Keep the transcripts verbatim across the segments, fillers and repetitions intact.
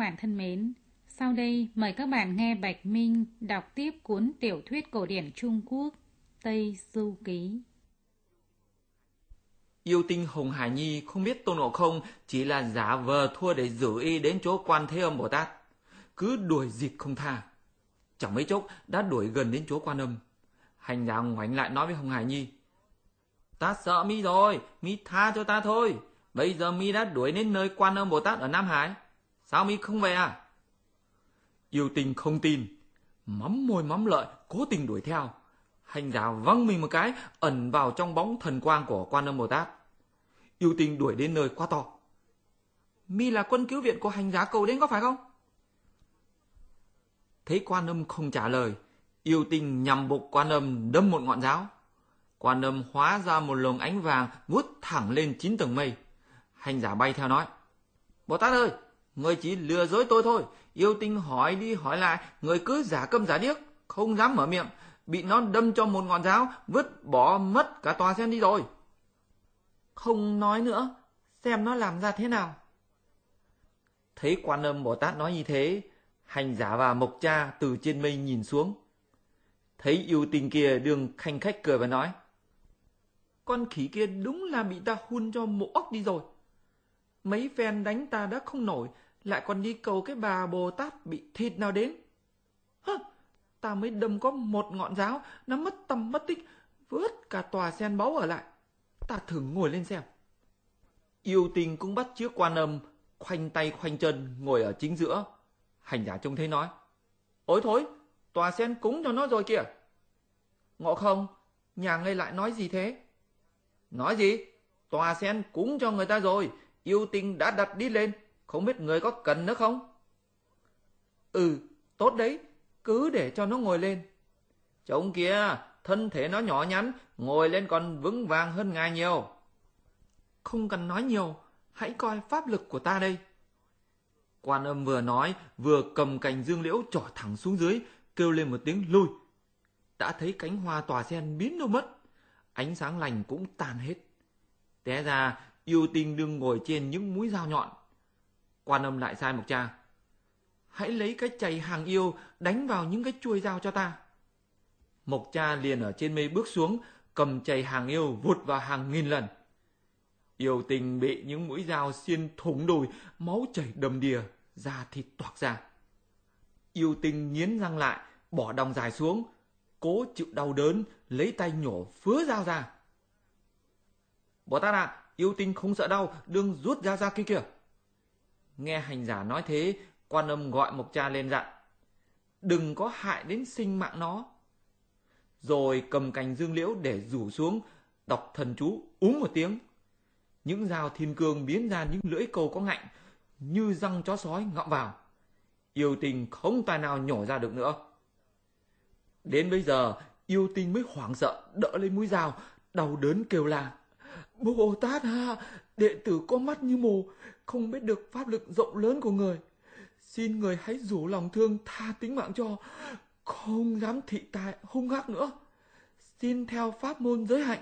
bạn thân mến, sau đây mời các bạn nghe Bạch Minh đọc tiếp cuốn tiểu thuyết cổ điển Trung Quốc Tây Du Ký. Yêu tinh Hồng Hải Nhi không biết Tôn Ngộ Không chỉ là giả vờ thua để giữ y đến chỗ Quan Thế Âm Bồ Tát, cứ đuổi giết không tha. Chẳng mấy chốc đã đuổi gần đến chỗ Quan Âm. Hành giả ngoảnh lại nói với Hồng Hải Nhi: "Ta sợ mi rồi, mi tha cho ta thôi. Bây giờ mi đã đuổi đến nơi Quan Âm Bồ Tát ở Nam Hải, sao mi không về à?" Yêu tinh không tin, mắm môi mắm lợi cố tình đuổi theo. Hành giả văng mình một cái, ẩn vào trong bóng thần quang của Quan Âm Bồ Tát. Yêu tinh đuổi đến nơi quá to: "Mi là quân cứu viện của hành giả cầu đến có phải không?" Thấy Quan Âm không trả lời, yêu tinh nhằm bụng Quan Âm đâm một ngọn giáo. Quan Âm hóa ra một luồng ánh vàng vút thẳng lên chín tầng mây. Hành giả bay theo nói: "Bồ Tát ơi, người chỉ lừa dối tôi thôi. Yêu tinh hỏi đi hỏi lại, người cứ giả câm giả điếc, không dám mở miệng, bị nó đâm cho một ngọn giáo, vứt bỏ mất cả tòa sen đi rồi." "Không nói nữa, xem nó làm ra thế nào." Thấy Quan Âm Bồ Tát nói như thế, hành giả và Mộc Cha từ trên mây nhìn xuống. Thấy yêu tinh kia đương khanh khách cười và nói: "Con khỉ kia đúng là bị ta hun cho mộ ốc đi rồi. Mấy phen đánh ta đã không nổi, lại còn đi cầu cái bà Bồ Tát bị thịt nào đến. Hơ, ta mới đâm có một ngọn giáo, nó mất tăm mất tích, vớt cả tòa sen báu ở lại. Ta thử ngồi lên xem." Yêu tinh cũng bắt chước Quan Âm, khoanh tay khoanh chân ngồi ở chính giữa. Hành giả trông thấy nói: "Ôi thôi, tòa sen cúng cho nó rồi kìa." "Ngộ Không, nhà ngươi lại nói gì thế?" "Nói gì? Tòa sen cúng cho người ta rồi, yêu tinh đã đặt đi lên, không biết người có cần nữa không?" "Ừ, tốt đấy, cứ để cho nó ngồi lên." "Trông kìa, thân thể nó nhỏ nhắn, ngồi lên còn vững vàng hơn ngài nhiều." "Không cần nói nhiều, hãy coi pháp lực của ta đây." Quan Âm vừa nói vừa cầm cành dương liễu trỏ thẳng xuống dưới, kêu lên một tiếng lui. Đã thấy cánh hoa tòa sen biến đâu mất, ánh sáng lành cũng tan hết. Té ra yêu tinh đương ngồi trên những mũi dao nhọn. Quan Âm lại sai Mộc Cha: "Hãy lấy cái chày hàng yêu đánh vào những cái chuôi dao cho ta." Mộc Cha liền ở trên mây bước xuống, cầm chày hàng yêu vụt vào hàng nghìn lần. Yêu tinh bị những mũi dao xiên thủng đùi, máu chảy đầm đìa, da thịt toạc ra. Yêu tinh nghiến răng lại, bỏ đòng dài xuống, cố chịu đau đớn, lấy tay nhổ phứa dao ra. "Bồ Tát à, yêu tinh không sợ đau, đương rút dao ra kia kìa." Nghe hành giả nói thế, Quan Âm gọi Mộc Cha lên dặn: "Đừng có hại đến sinh mạng nó." Rồi cầm cành dương liễu để rủ xuống, đọc thần chú úm một tiếng. Những dao thiên cương biến ra những lưỡi câu có ngạnh, như răng chó sói ngậm vào. Yêu tinh không tài nào nhổ ra được nữa. Đến bây giờ, yêu tinh mới hoảng sợ đỡ lấy mũi dao, đau đớn kêu la: "Bồ Tát à, đệ tử có mắt như mù, không biết được pháp lực rộng lớn của người. Xin người hãy rủ lòng thương tha tính mạng cho, không dám thị tài hung ác nữa. Xin theo pháp môn giới hạnh."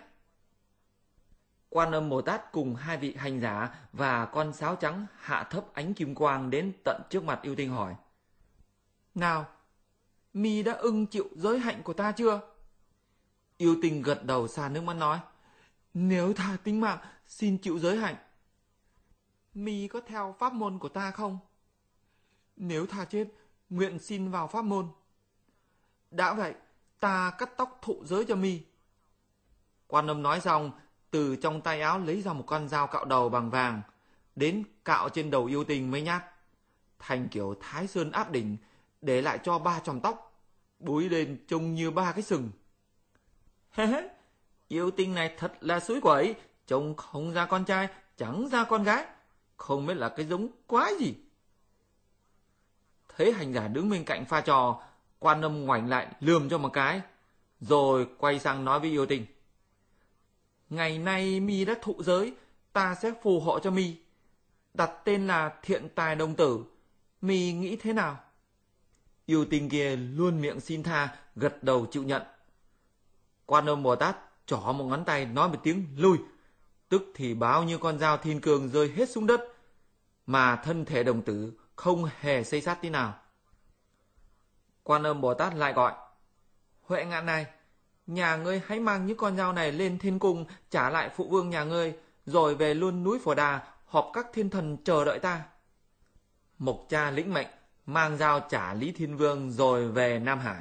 Quan Âm Bồ Tát cùng hai vị hành giả và con sáo trắng hạ thấp ánh kim quang đến tận trước mặt yêu tinh hỏi: "Nào, mi đã ưng chịu giới hạnh của ta chưa?" Yêu tinh gật đầu xa nước mắt nói: "Nếu tha tính mạng, xin chịu giới hạnh." "Mi có theo pháp môn của ta không?" "Nếu tha chết, nguyện xin vào pháp môn." "Đã vậy, ta cắt tóc thụ giới cho mi." Quan Âm nói xong, từ trong tay áo lấy ra một con dao cạo đầu bằng vàng, đến cạo trên đầu yêu tinh mấy nhát, thành kiểu Thái Sơn áp đỉnh, để lại cho ba chòm tóc, búi lên trông như ba cái sừng. "Hê hê, yêu tinh này thật là xúi quẩy, trông không ra con trai, chẳng ra con gái, không biết là cái giống quái gì." Thấy hành giả đứng bên cạnh pha trò, Quan Âm ngoảnh lại lườm cho một cái, rồi quay sang nói với yêu tinh: "Ngày nay mi đã thụ giới, ta sẽ phù hộ cho mi, đặt tên là Thiện Tài Đồng Tử. Mi nghĩ thế nào?" Yêu tinh kia luôn miệng xin tha, gật đầu chịu nhận. Quan Âm Bồ Tát trỏ một ngón tay nói một tiếng lui, tức thì bao nhiêu con dao thiên cương rơi hết xuống đất, mà thân thể đồng tử không hề xây sát tí nào. Quan Âm Bồ Tát lại gọi: Huệ Ngạn này, nhà ngươi hãy mang những con dao này lên thiên cung trả lại phụ vương nhà ngươi, rồi về luôn núi Phổ Đà họp các thiên thần chờ đợi ta. Mộc Cha lĩnh mệnh, mang dao trả Lý Thiên Vương rồi về Nam Hải.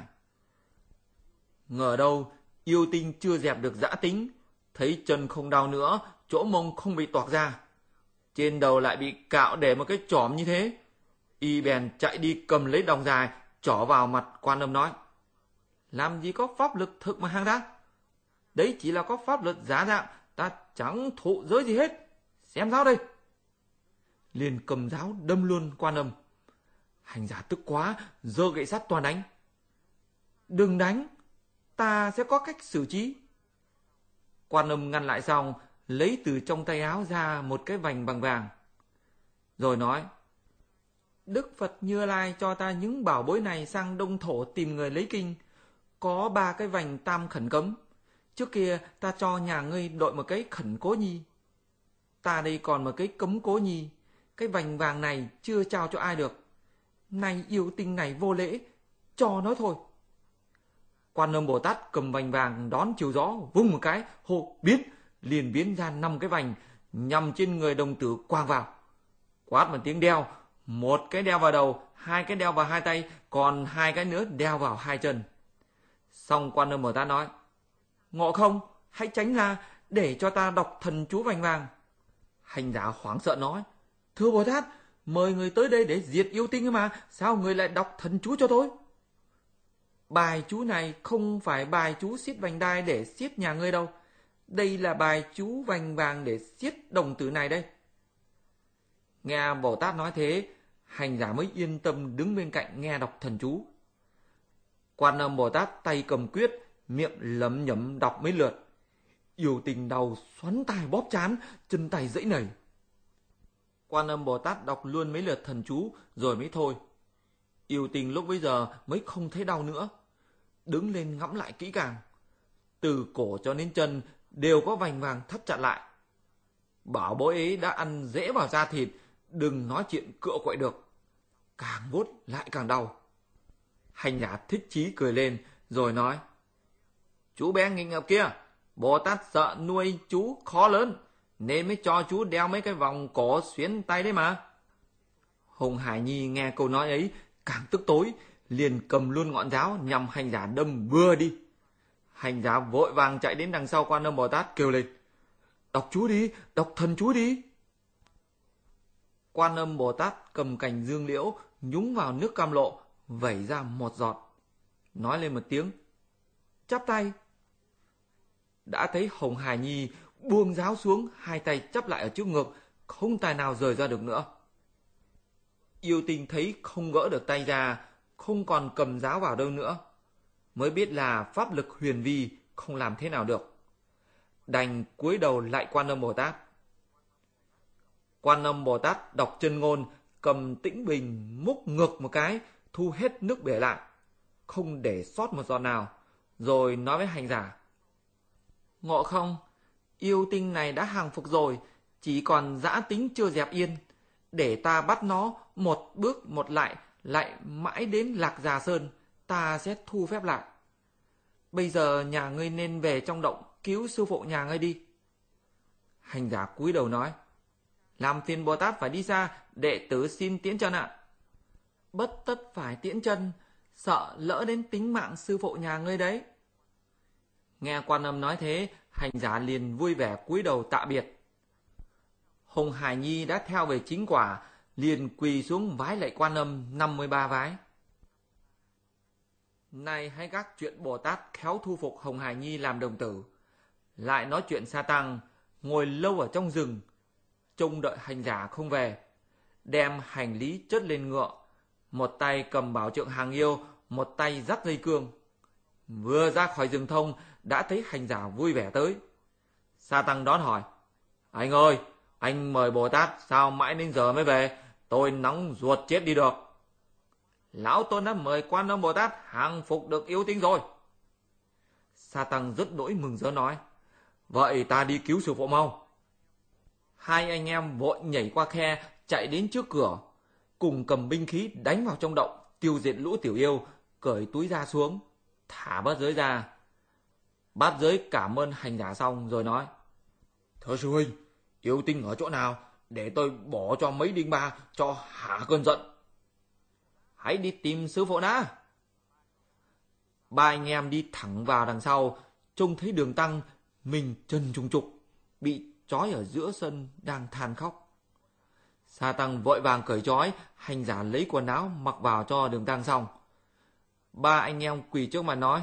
Ngờ đâu yêu tinh chưa dẹp được dã tính, thấy chân không đau nữa, chỗ mông không bị toạc ra, trên đầu lại bị cạo để một cái chỏm như thế. Y bèn chạy đi cầm lấy đòng dài, chỏ vào mặt Quan Âm nói: Làm gì có pháp lực thực mà hàng đắc, đấy chỉ là có pháp lực giả dạng, ta chẳng thụ giới gì hết, xem giáo đây. Liền cầm giáo đâm luôn Quan Âm. Hành giả tức quá, giơ gậy sắt toan đánh. Đừng đánh, ta sẽ có cách xử trí. Quan Âm ngăn lại xong, lấy từ trong tay áo ra một cái vành bằng vàng, rồi nói: Đức Phật Như Lai cho ta những bảo bối này sang Đông Thổ tìm người lấy kinh, có ba cái vành tam khẩn cấm. Trước kia ta cho nhà ngươi đội một cái khẩn cố nhi, ta đây còn một cái cấm cố nhi. Cái vành vàng này chưa trao cho ai được, nay yêu tinh này vô lễ, cho nó thôi. Quan Âm Bồ Tát cầm vành vàng đón chiều gió, vung một cái, hô biến, liền biến ra năm cái vành nhằm trên người đồng tử quang vào. Quát một tiếng đeo, một cái đeo vào đầu, hai cái đeo vào hai tay, còn hai cái nữa đeo vào hai chân. Xong Quan Âm Bồ Tát nói: Ngộ Không, hãy tránh ra, để cho ta đọc thần chú vành vàng. Hành giả hoảng sợ nói: Thưa Bồ Tát, mời người tới đây để diệt yêu tinh mà, sao người lại đọc thần chú cho tôi? Bài chú này không phải bài chú xiết vành đai để xiết nhà ngươi đâu, đây là bài chú vành vàng để xiết đồng tử này đây. Nghe Bồ Tát nói thế, hành giả mới yên tâm đứng bên cạnh nghe đọc thần chú. Quan Âm Bồ Tát tay cầm quyết, miệng lẩm nhẩm đọc mấy lượt. Yêu tinh đau xoắn tai bóp chán, chân tay dãy nảy. Quan Âm Bồ Tát đọc luôn mấy lượt thần chú rồi mới thôi. Yêu tinh lúc bấy giờ mới không thấy đau nữa, đứng lên ngẫm lại kỹ càng. Từ cổ cho đến chân đều có vành vàng thắt chặt lại. Bảo bối ấy đã ăn dễ vào da thịt, đừng nói chuyện cựa quậy được. Càng vuốt lại càng đau. Hành giả thích chí cười lên rồi nói: Chú bé nghịch ngợm kia, Bồ Tát sợ nuôi chú khó lớn, nên mới cho chú đeo mấy cái vòng cổ xuyến tay đấy mà. Hồng Hải Nhi nghe câu nói ấy càng tức tối, liền cầm luôn ngọn giáo nhằm hành giả đâm bừa đi. Hành giả vội vàng chạy đến đằng sau Quan Âm Bồ Tát kêu lên: Đọc chú đi, đọc thần chú đi. Quan Âm Bồ Tát cầm cành dương liễu nhúng vào nước cam lộ, vẩy ra một giọt, nói lên một tiếng: Chắp tay. Đã thấy Hồng Hải Nhi buông giáo xuống, hai tay chắp lại ở trước ngực, không tài nào rời ra được nữa. Yêu tinh thấy không gỡ được tay ra, không còn cầm giáo vào đâu nữa, mới biết là pháp lực huyền vi, không làm thế nào được, đành cúi đầu lại Quan Âm Bồ Tát. Quan Âm Bồ Tát đọc chân ngôn, cầm tĩnh bình múc ngược một cái, thu hết nước bể lại, không để sót một giọt nào, rồi nói với hành giả: Ngộ Không, yêu tinh này đã hàng phục rồi, chỉ còn dã tính chưa dẹp yên, để ta bắt nó một bước một lại, lại mãi đến Lạc Già Sơn, ta sẽ thu phép lại. Bây giờ nhà ngươi nên về trong động cứu sư phụ nhà ngươi đi. Hành giả cúi đầu nói: Làm phiền Bồ Tát phải đi xa, đệ tử xin tiễn chân ạ. Bất tất phải tiễn chân, sợ lỡ đến tính mạng sư phụ nhà ngươi đấy. Nghe Quan Âm nói thế, hành giả liền vui vẻ cúi đầu tạ biệt. Hồng Hải Nhi đã theo về chính quả, liền quỳ xuống vái lạy Quan Âm năm mươi ba vái. Nay hãy gác chuyện Bồ Tát khéo thu phục Hồng Hải Nhi làm đồng tử, lại nói chuyện Sa Tăng ngồi lâu ở trong rừng, trông đợi hành giả không về, đem hành lý chất lên ngựa, một tay cầm bảo trượng hàng yêu, một tay dắt dây cương. Vừa ra khỏi rừng thông đã thấy hành giả vui vẻ tới. Sa Tăng đón hỏi: Anh ơi, anh mời Bồ Tát sao mãi đến giờ mới về, tôi nóng ruột chết đi được. Lão Tôn đã mời Quan Âm Bồ Tát hàng phục được yêu tinh rồi. Sa Tăng rất đỗi mừng rỡ nói: Vậy ta đi cứu sư phụ mau. Hai anh em vội nhảy qua khe chạy đến trước cửa, cùng cầm binh khí đánh vào trong động, tiêu diệt lũ tiểu yêu, cởi túi da xuống, thả bát giới ra. Bát giới cảm ơn hành giả xong rồi nói: Thưa sư huynh, yêu tinh ở chỗ nào, để tôi bỏ cho mấy đinh ba cho hả cơn giận. Hãy đi tìm sư phụ đã. Ba anh em đi thẳng vào đằng sau, trông thấy Đường Tăng mình chân trùng trục, bị trói ở giữa sân đang than khóc. Sa Tăng vội vàng cởi trói, hành giả lấy quần áo mặc vào cho Đường Tăng xong. Ba anh em quỳ trước mặt nói: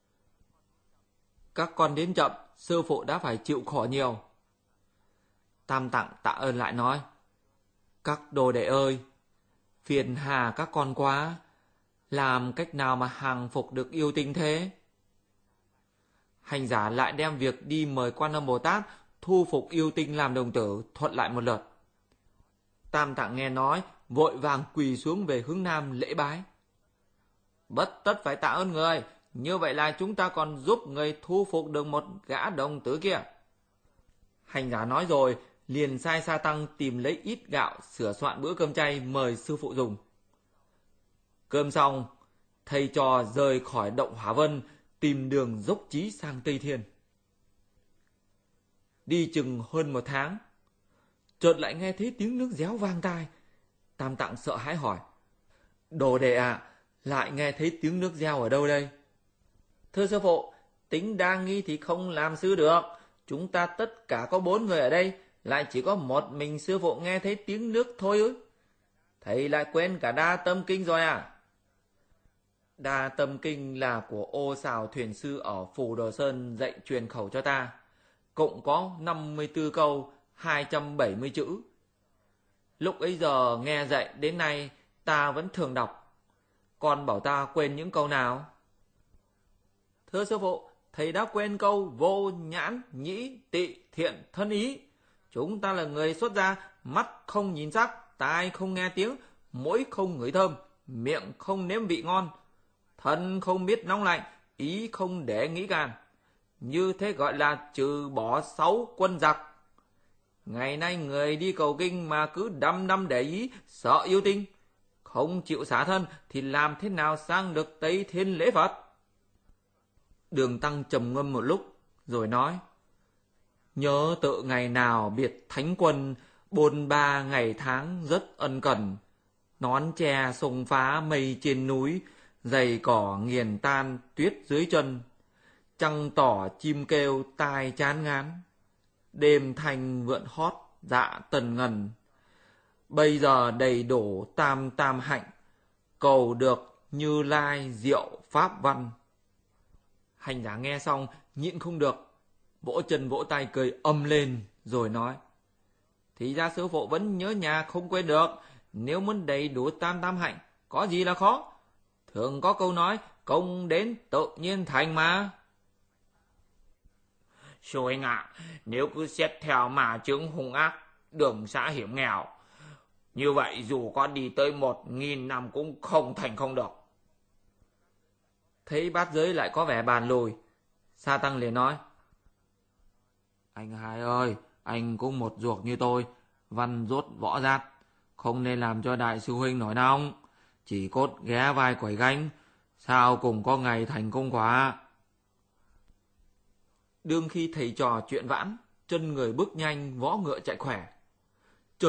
Các con đến chậm, sư phụ đã phải chịu khổ nhiều. Tam Tạng tạ ơn lại nói: Các đồ đệ ơi, phiền hà các con quá, làm cách nào mà hàng phục được yêu tinh thế? Hành giả lại đem việc đi mời Quan Âm Bồ Tát thu phục yêu tinh làm đồng tử thuật lại một lượt. Tam Tạng nghe nói, vội vàng quỳ xuống về hướng nam lễ bái. Bất tất phải tạ ơn người, như vậy là chúng ta còn giúp người thu phục được một gã đồng tử kia. Hành giả nói rồi, liền sai Sa Tăng tìm lấy ít gạo sửa soạn bữa cơm chay mời sư phụ dùng. Cơm xong, thầy trò rời khỏi động Hỏa Vân, tìm đường dốc chí sang Tây Thiên. Đi chừng hơn một tháng, chợt lại nghe thấy tiếng nước réo vang tai. Tam Tạng sợ hãi hỏi: Đồ đệ ạ, à, lại nghe thấy tiếng nước reo ở đâu đây? Thưa sư phụ, tính đa nghi thì không làm sư được. Chúng ta tất cả có bốn người ở đây, lại chỉ có một mình sư phụ nghe thấy tiếng nước thôi ư? Thầy lại quên cả Đa Tâm Kinh rồi à? Đa Tâm Kinh là của Ô Sào Thuyền Sư ở Phù Đồ Sơn dạy truyền khẩu cho ta. Cộng có năm mươi tư câu, hai trăm bảy mươi chữ. Lúc ấy giờ nghe dạy đến nay ta vẫn thường đọc. Con bảo ta quên những câu nào? Thưa sư phụ, thầy đã quên câu vô nhãn, nhĩ, tị, thiện, thân ý. Chúng ta là người xuất gia, mắt không nhìn sắc, tai không nghe tiếng, mũi không ngửi thơm, miệng không nếm vị ngon, thân không biết nóng lạnh, ý không để nghĩ gan. Như thế gọi là trừ bỏ sáu quân giặc. Ngày nay người đi cầu kinh mà cứ đăm đăm để ý, sợ yêu tinh, không chịu xả thân thì làm thế nào sang được Tây Thiên lễ Phật? Đường Tăng trầm ngâm một lúc rồi nói: Nhớ tự ngày nào biệt thánh quân, bôn ba ngày tháng rất ân cần. Nón tre sông phá mây trên núi, giày cỏ nghiền tan tuyết dưới chân. Trăng tỏ chim kêu tai chán ngán, đêm thanh vượn hót dạ tần ngần. Bây giờ đầy đổ tam tam hạnh, cầu được Như Lai diệu pháp văn. Hành giả nghe xong nhịn không được, vỗ chân vỗ tay cười ầm lên rồi nói: Thì ra sư phụ vẫn nhớ nhà không quên được. Nếu muốn đầy đủ tam tam hạnh, có gì là khó? Thường có câu nói, công đến tự nhiên thành mà. Sư huynh ạ, nếu cứ xét theo mà chứng hung ác, đường xã hiểm nghèo, như vậy dù có đi tới một nghìn năm cũng không thành không được. Thấy bát giới lại có vẻ bàn lùi, Sa Tăng liền nói: Anh hai ơi, anh cũng một ruột như tôi, văn rốt võ giát, không nên làm cho đại sư huynh nổi nóng. Chỉ cốt ghé vai quẩy gánh, sao cùng có ngày thành công quả. Đương khi thầy trò chuyện vãn, chân người bước nhanh, võ ngựa chạy khỏe,